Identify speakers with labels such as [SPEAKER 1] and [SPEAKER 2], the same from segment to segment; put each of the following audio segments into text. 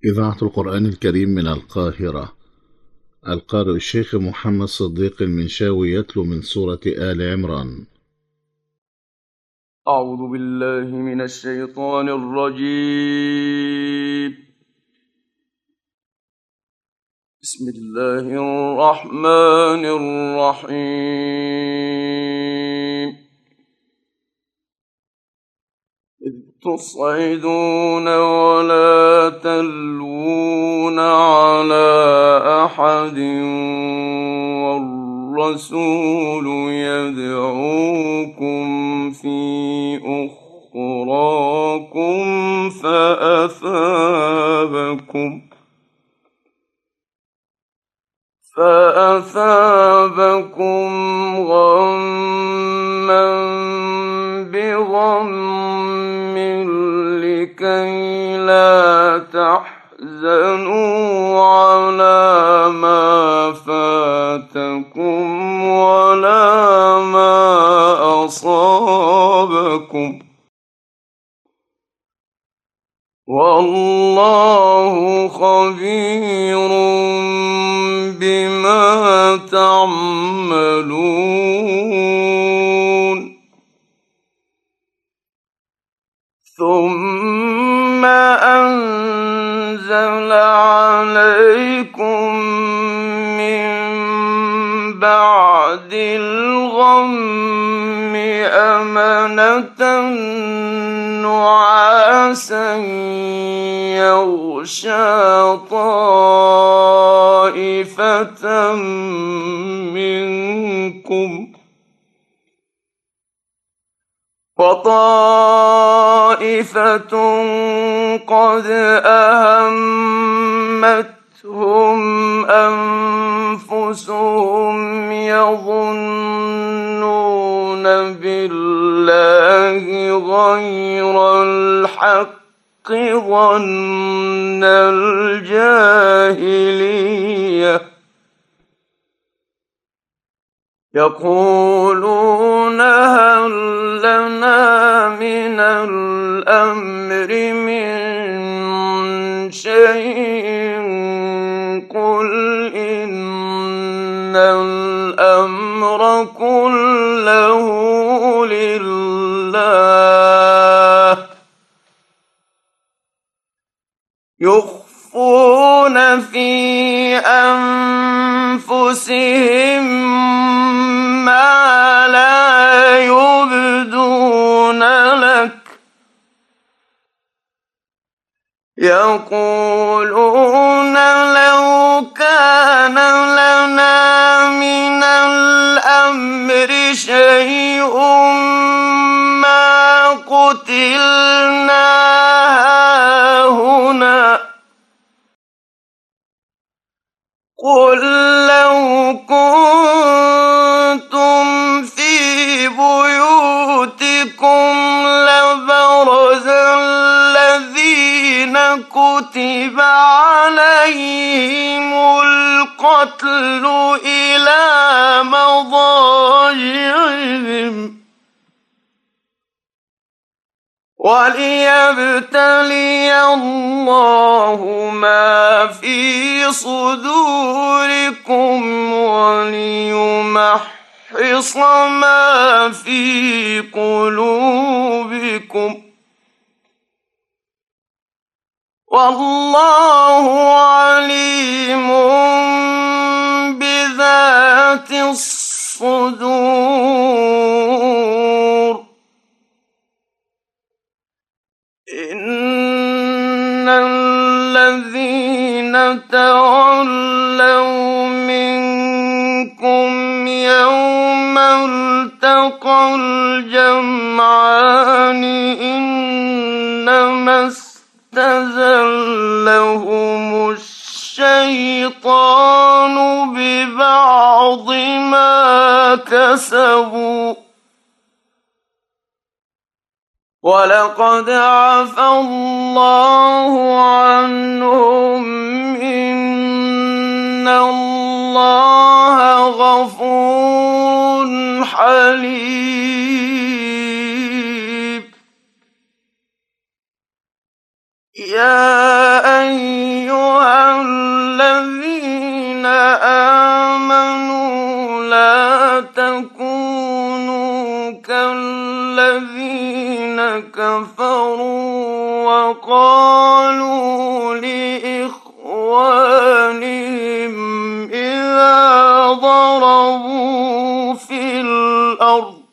[SPEAKER 1] إذاعة القرآن الكريم من القاهرة. القارئ الشيخ محمد صديق المنشاوي يتلو من سورة آل عمران.
[SPEAKER 2] أعوذ بالله من الشيطان الرجيم. بسم الله الرحمن الرحيم. إذ تصعدون ولا تلوون على أحد والرسول يدعوكم في أخراكم فأثابكم غما بغم لكي لا تحزنوا على ما فاتكم ولا ما أصابكم والله خبير بما تعملون. ثم أنزل عليكم من بعد الغم أمنة نعاسا يغشى طائفة منكم وطائفة قد أهمتهم أنفسهم يظنون بالله غير الحق ظن الجاهلية يقولون هل لنا من الأمر من شيء قل إن الأمر كله لله يخفون في أنفسهم ما لا يبدون لك يقولون لو كان لنا من الأمر شيء ما قتلنا هاهنا قل لو كنتم في بيوتكم لبرز الذين كتب عليهم القتل إلى مضاجعهم وليبتلي الله ما في صدوركم وليمحص ما في قلوبكم والله عليم بذات الصدور. إن الذين تولوا منكم يوم التقى الجمعان إنما استزلهم الشيطان ببعض ما كسبوا ولقد عفا الله عنهم إن الله غفور حليم. يا أيها كفروا وقالوا لإخوانهم إذا ضربوا في الأرض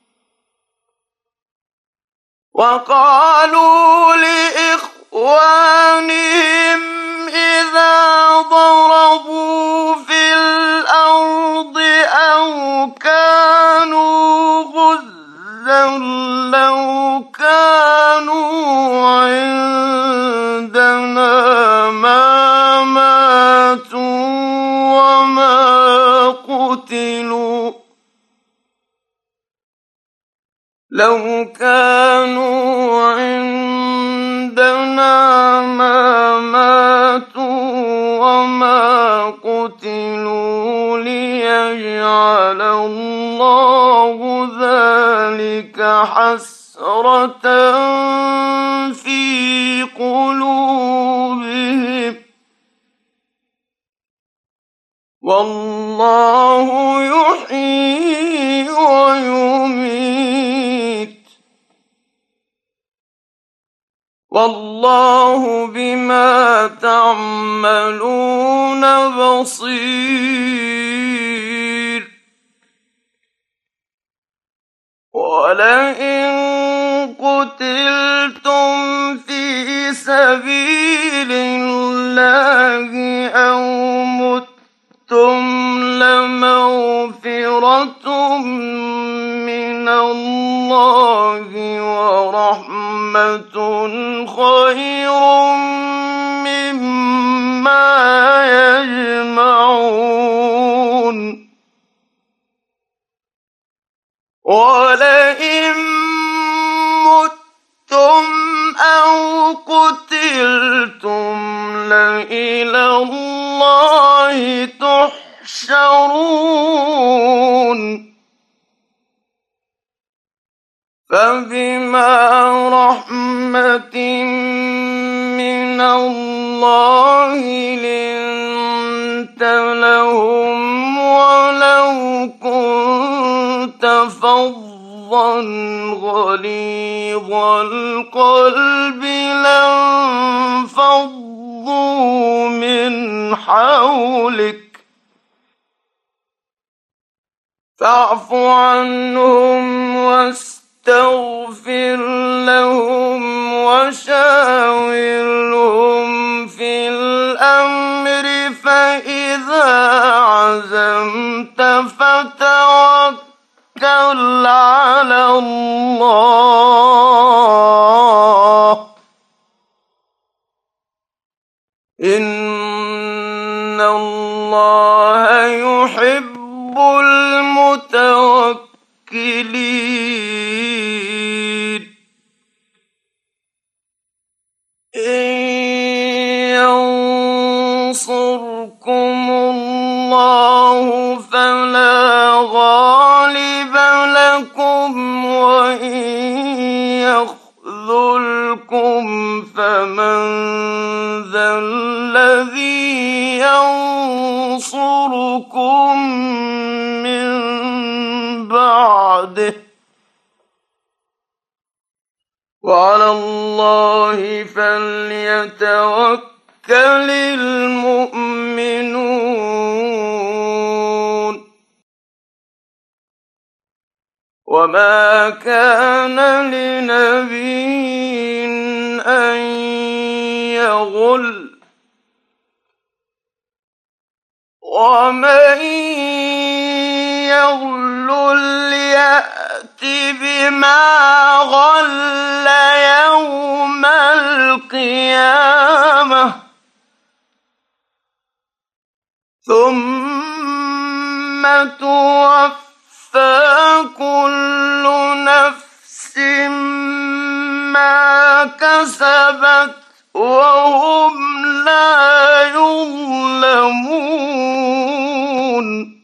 [SPEAKER 2] أو كانوا غزا لو كانوا عندنا ما ماتوا وما قتلوا لو كانوا عندنا ما ماتوا وما قتلوا ليجعل الله ذلك حسرة في قلوبهم والله يحيي ويميت والله بما تعملون بصير ولئن قتلتم في سبيل الله أو متم لمغفرة من الله ورحمة خير مما يجمعون ولئن متم أو قتلتم لإلى الله تحشرون فبما رحمة من الله لنت لهم ولو كنت فظا غليظ القلب لانفضوا من حولك فاعف عنهم واستغفر لهم وشاورهم في الأمر فإذا عزمت فتوكل على الله إن الله يحب المتوكلين إن ينصركم الله فلا غالب لكم وإن يخذلكم فمن ذا الذي ينصركم من بعده وعلى الله فليتوكل المؤمنون وما كان لنبي أن يغل ومن يغل يأت بما غل يوم القيامة ثم توفى كل نفس ما كسبت وهم لا يظلمون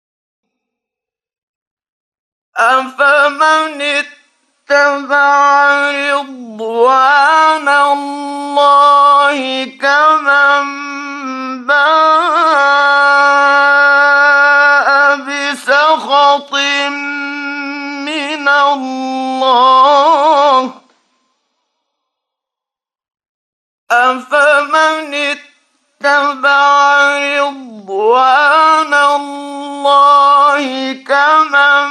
[SPEAKER 2] أفمن اتبع رضوان الله كمن باء بسخط من الله أفمن اتبع رضوان الله كمن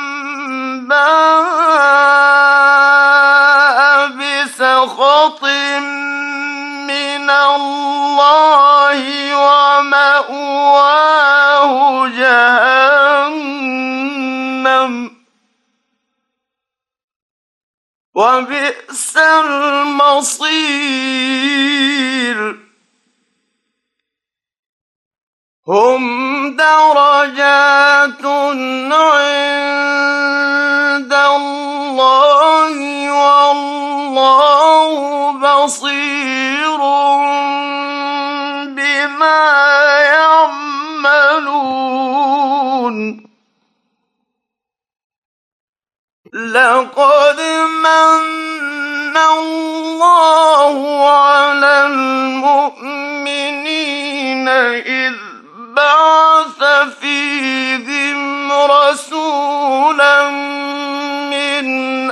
[SPEAKER 2] باء بسخط من الله ومأواه جهنم وبئس المصير هم درجات عند الله والله بصير بما يعملون لقد من الله على المؤمنين إذ بعث فيهم رسولا من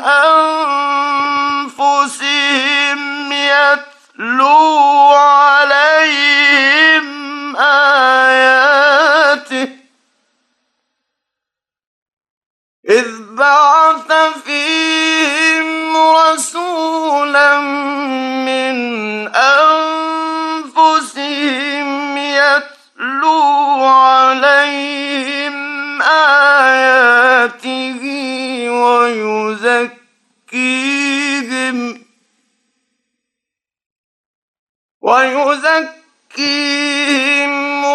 [SPEAKER 2] أنفسهم يتلو عليهم آياته ويزكيهم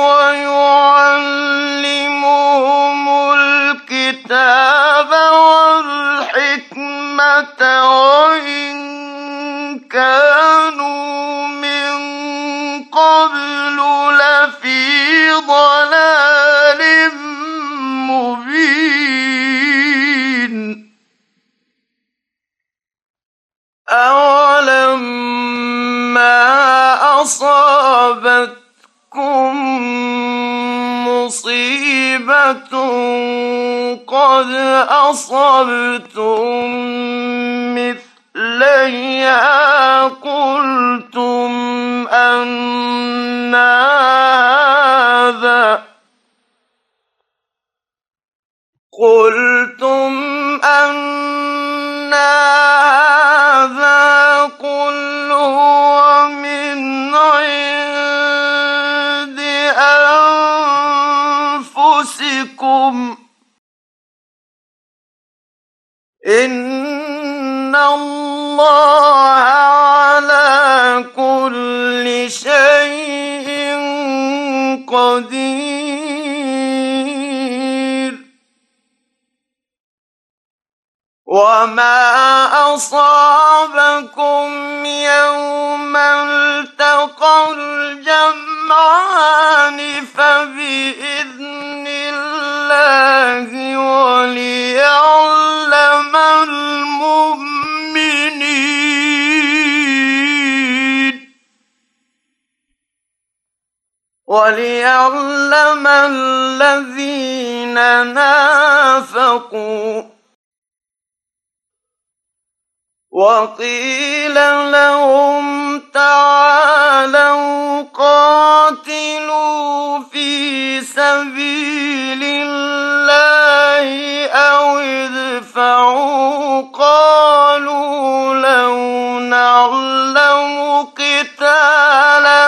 [SPEAKER 2] ويعلمهم الكتاب والحكمة وإن كانوا من قبل لفي ضلال مبين أولما أصابتكم مصيبة قد أصبتم مثليها قلتم أنى هذا قل هو من عند أنفسكم إن الله على كل شيء قدير وما أصابكم يوم التقى الجمعان فبإذن الله وليعلم الذين نافقوا وقيل لهم تعالوا قاتلوا في سبيل الله أو ادفعوا قالوا لو نعلم قتالا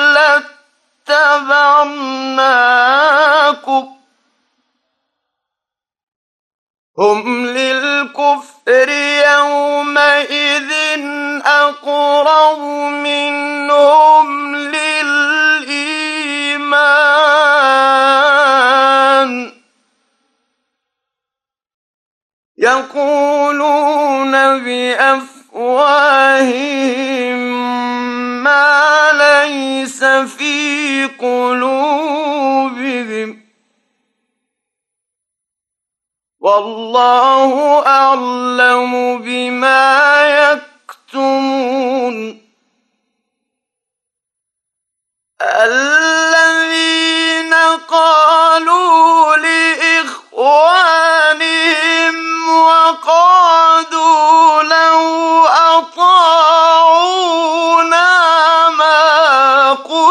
[SPEAKER 2] لاتبعناكم هم للكفر يومئذ أقرب منهم للإيمان يقولون بأفواههم ما ليس في قلوبهم والله أعلم بما يكتمون الذين قالوا لإخوانهم وقعدوا لو أطاعونا ما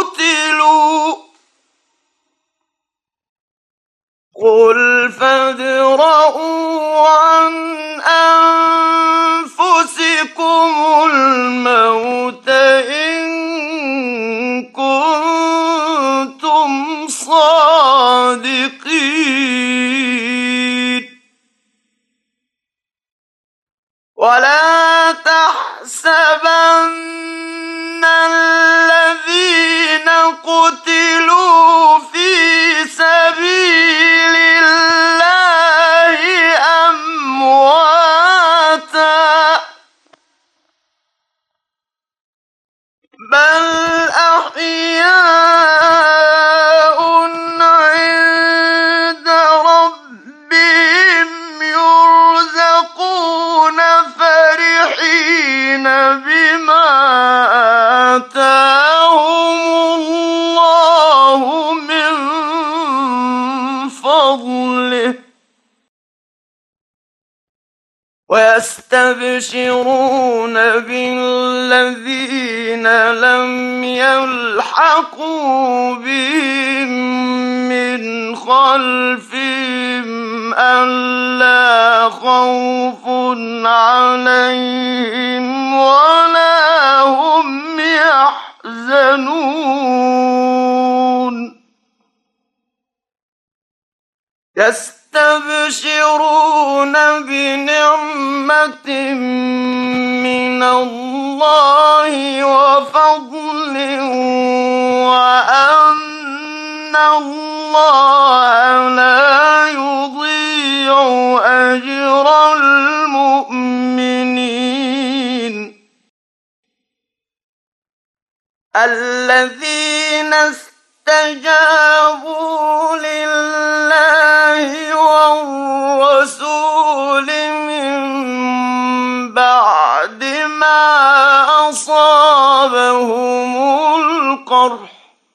[SPEAKER 2] قتلوا قل فادرءوا عن أنفسكم الموت إن كنتم صادقين ولا تحسبن الذين قتلوا في سبيل الله أمواتا بل أحياء عند ربهم يرزقون فرحين بما آتاهم الله من فضله ويستبشرون بالذين لم يلحقوا بهم من خلفهم ألا خوف عليهم ولا هم يحزنون يستبشرون بنعمة من الله وفضل وأن الله لا يضيع أجر المؤمنين الذين استجابوا لله والرسول من بعد ما أصابهم القرح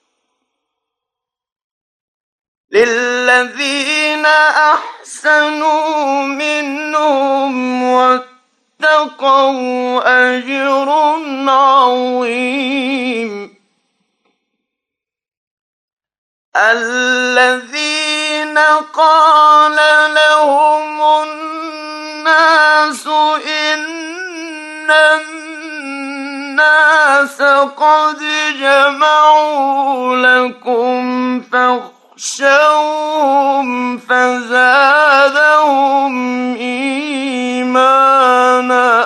[SPEAKER 2] للذين أحسنوا منهم واتقوا أجر عظيم الذين قال لهم الناس إن الناس قد جمعوا لكم فاخشوهم فزادهم إيمانا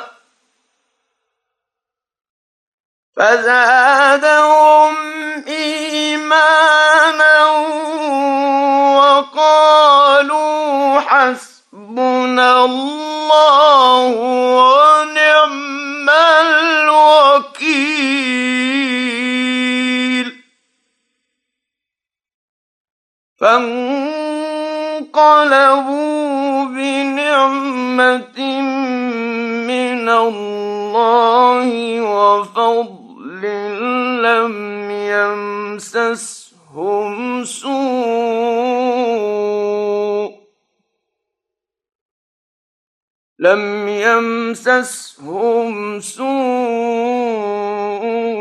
[SPEAKER 2] وقالوا حسبنا الله ونعم الوكيل فانقلبوا بنعمة من الله وفضل لم يمسسهم سوء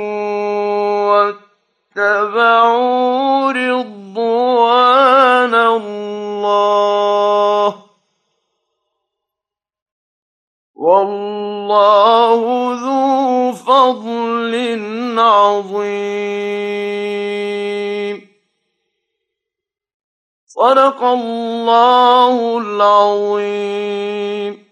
[SPEAKER 2] واتبعوا رضوان الله والله ذو فضل عظيم صدق الله العظيم